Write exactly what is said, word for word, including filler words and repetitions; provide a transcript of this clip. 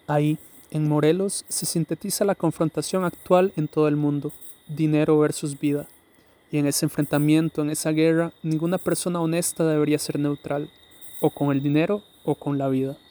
Ahí, en Morelos, se sintetiza la confrontación actual en todo el mundo, dinero versus vida. Y en ese enfrentamiento, en esa guerra, ninguna persona honesta debería ser neutral, o con el dinero o con la vida.